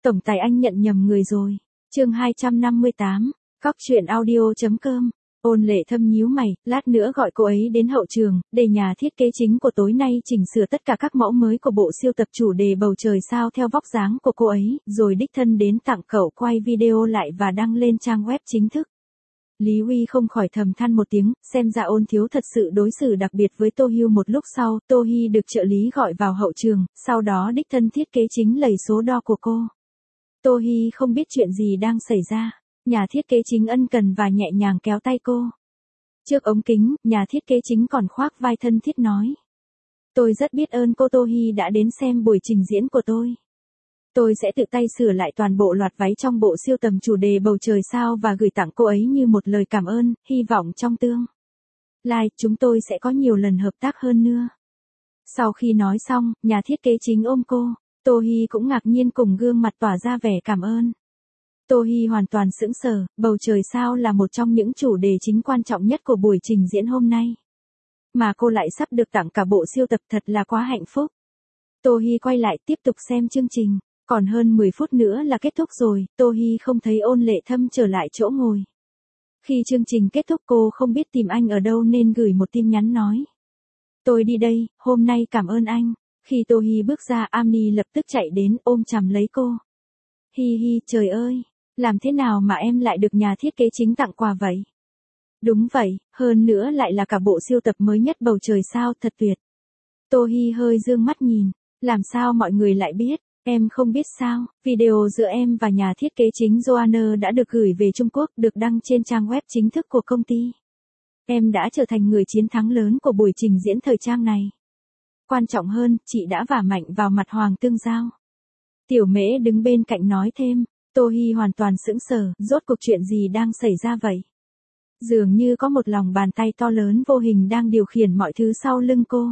Tổng tài anh nhận nhầm người rồi. Chương 258, Cóc truyện audio.com. Ôn Lệ Thâm nhíu mày, lát nữa gọi cô ấy đến hậu trường, để nhà thiết kế chính của tối nay chỉnh sửa tất cả các mẫu mới của bộ siêu tập chủ đề bầu trời sao theo vóc dáng của cô ấy, rồi đích thân đến tặng cậu quay video lại và đăng lên trang web chính thức. Lý Huy không khỏi thầm than một tiếng, xem ra Ôn thiếu thật sự đối xử đặc biệt với Tô Hưu. Một lúc sau, Tô Hi được trợ lý gọi vào hậu trường, sau đó đích thân thiết kế chính lầy số đo của cô. Tô Hi không biết chuyện gì đang xảy ra. Nhà thiết kế chính ân cần và nhẹ nhàng kéo tay cô. Trước ống kính, nhà thiết kế chính còn khoác vai thân thiết nói. Tôi rất biết ơn cô Tô Hi đã đến xem buổi trình diễn của tôi. Tôi sẽ tự tay sửa lại toàn bộ loạt váy trong bộ siêu tầm chủ đề bầu trời sao và gửi tặng cô ấy như một lời cảm ơn, hy vọng trong tương lai chúng tôi sẽ có nhiều lần hợp tác hơn nữa. Sau khi nói xong, nhà thiết kế chính ôm cô, Tô Hi cũng ngạc nhiên cùng gương mặt tỏa ra vẻ cảm ơn. Tô Hi hoàn toàn sững sờ, bầu trời sao là một trong những chủ đề chính quan trọng nhất của buổi trình diễn hôm nay. Mà cô lại sắp được tặng cả bộ siêu tập, thật là quá hạnh phúc. Tô Hi quay lại tiếp tục xem chương trình, còn hơn 10 phút nữa là kết thúc rồi, Tô Hi không thấy Ôn Lệ Thâm trở lại chỗ ngồi. Khi chương trình kết thúc cô không biết tìm anh ở đâu nên gửi một tin nhắn nói. Tôi đi đây, hôm nay cảm ơn anh. Khi Tô Hi bước ra, Amni lập tức chạy đến ôm chầm lấy cô. Hi hi, trời ơi, làm thế nào mà em lại được nhà thiết kế chính tặng quà vậy? Đúng vậy, hơn nữa lại là cả bộ siêu tập mới nhất bầu trời sao, thật tuyệt. Tô Hi hơi dương mắt nhìn, làm sao mọi người lại biết? Em không biết sao, video giữa em và nhà thiết kế chính Joanna đã được gửi về Trung Quốc, được đăng trên trang web chính thức của công ty. Em đã trở thành người chiến thắng lớn của buổi trình diễn thời trang này. Quan trọng hơn, chị đã vả mạnh vào mặt Hoàng Tương Giao. Tiểu Mễ đứng bên cạnh nói thêm, Tô Hi hoàn toàn sững sờ, rốt cuộc chuyện gì đang xảy ra vậy? Dường như có một lòng bàn tay to lớn vô hình đang điều khiển mọi thứ sau lưng cô.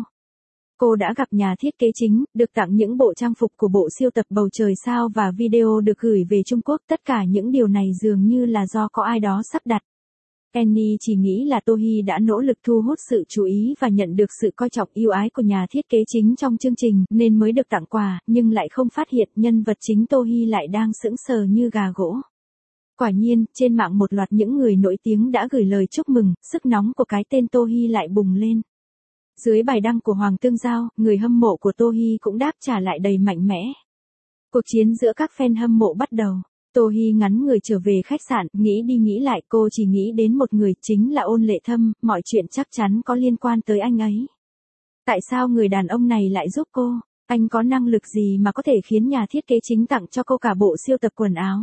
Cô đã gặp nhà thiết kế chính, được tặng những bộ trang phục của bộ siêu tập bầu trời sao và video được gửi về Trung Quốc. Tất cả những điều này dường như là do có ai đó sắp đặt. Annie chỉ nghĩ là Tô Hi đã nỗ lực thu hút sự chú ý và nhận được sự coi trọng yêu ái của nhà thiết kế chính trong chương trình nên mới được tặng quà, nhưng lại không phát hiện nhân vật chính Tô Hi lại đang sững sờ như gà gỗ. Quả nhiên, trên mạng một loạt những người nổi tiếng đã gửi lời chúc mừng, sức nóng của cái tên Tô Hi lại bùng lên. Dưới bài đăng của Hoàng Tương Giao, người hâm mộ của Tô Hi cũng đáp trả lại đầy mạnh mẽ. Cuộc chiến giữa các fan hâm mộ bắt đầu. Tô Hi ngắn người trở về khách sạn, nghĩ đi nghĩ lại cô chỉ nghĩ đến một người, chính là Ôn Lệ Thâm, mọi chuyện chắc chắn có liên quan tới anh ấy. Tại sao người đàn ông này lại giúp cô? Anh có năng lực gì mà có thể khiến nhà thiết kế chính tặng cho cô cả bộ siêu tập quần áo?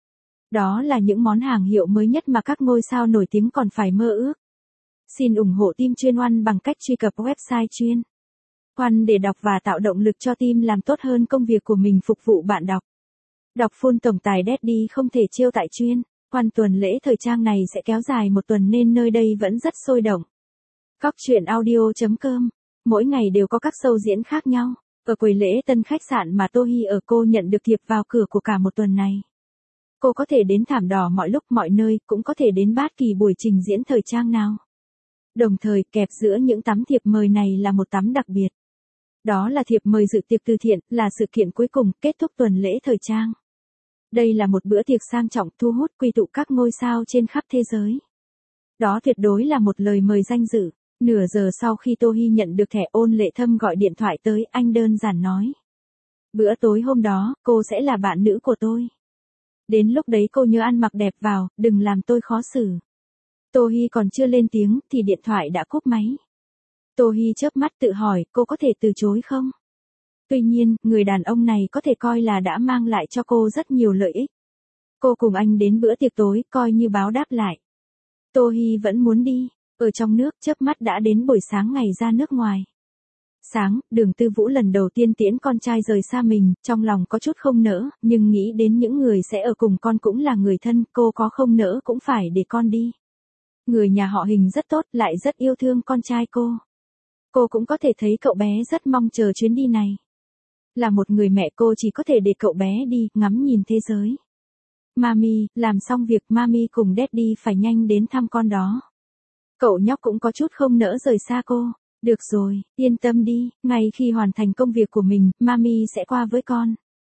Đó là những món hàng hiệu mới nhất mà các ngôi sao nổi tiếng còn phải mơ ước. Xin ủng hộ team chuyên One bằng cách truy cập website chuyên One để đọc và tạo động lực cho team làm tốt hơn công việc của mình phục vụ bạn đọc. Đọc full tổng tài Daddy không thể chiêu tại chuyên One. Tuần lễ thời trang này sẽ kéo dài một tuần nên nơi đây vẫn rất sôi động. Cóc truyện audio.com. Mỗi ngày đều có các show diễn khác nhau. Ở quầy lễ tân khách sạn mà Tô Hi ở, cô nhận được thiệp vào cửa của cả một tuần này. Cô có thể đến thảm đỏ mọi lúc mọi nơi, cũng có thể đến bất kỳ buổi trình diễn thời trang nào. Đồng thời, kẹp giữa những tấm thiệp mời này là một tấm đặc biệt. Đó là thiệp mời dự tiệc từ thiện, là sự kiện cuối cùng kết thúc tuần lễ thời trang. Đây là một bữa tiệc sang trọng thu hút quy tụ các ngôi sao trên khắp thế giới. Đó tuyệt đối là một lời mời danh dự. Nửa giờ sau khi Tô Hi nhận được thẻ, Ôn Lệ Thâm gọi điện thoại tới, anh đơn giản nói. Bữa tối hôm đó, cô sẽ là bạn nữ của tôi. Đến lúc đấy cô nhớ ăn mặc đẹp vào, đừng làm tôi khó xử. Tô Hi còn chưa lên tiếng thì điện thoại đã cúp máy. Tô Hi chớp mắt tự hỏi cô có thể từ chối không? Tuy nhiên, người đàn ông này có thể coi là đã mang lại cho cô rất nhiều lợi ích. Cô cùng anh đến bữa tiệc tối coi như báo đáp lại. Tô Hi vẫn muốn đi. Ở trong nước chớp mắt đã đến buổi sáng ngày ra nước ngoài. Sáng, Đường Tư Vũ lần đầu tiên tiễn con trai rời xa mình, trong lòng có chút không nỡ, nhưng nghĩ đến những người sẽ ở cùng con cũng là người thân, cô có không nỡ cũng phải để con đi. Người nhà họ Hình rất tốt, lại rất yêu thương con trai cô. Cô cũng có thể thấy cậu bé rất mong chờ chuyến đi này. Là một người mẹ, cô chỉ có thể để cậu bé đi, ngắm nhìn thế giới. Mami, làm xong việc Mami cùng Daddy phải nhanh đến thăm con đó. Cậu nhóc cũng có chút không nỡ rời xa cô. Được rồi, yên tâm đi, ngay khi hoàn thành công việc của mình, Mami sẽ qua với con.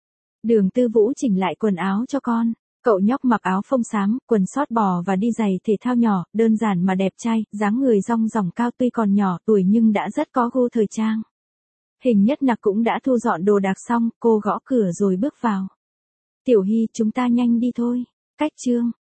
Đường Tư Vũ chỉnh lại quần áo cho con. Cậu nhóc mặc áo phông xám, quần sót bò và đi giày thể thao nhỏ, đơn giản mà đẹp trai, dáng người rong ròng cao tuy còn nhỏ tuổi nhưng đã rất có gu thời trang. Hình Nhất Nặc cũng đã thu dọn đồ đạc xong, cô gõ cửa rồi bước vào. Tiểu Hy, chúng ta nhanh đi thôi. Cách chương.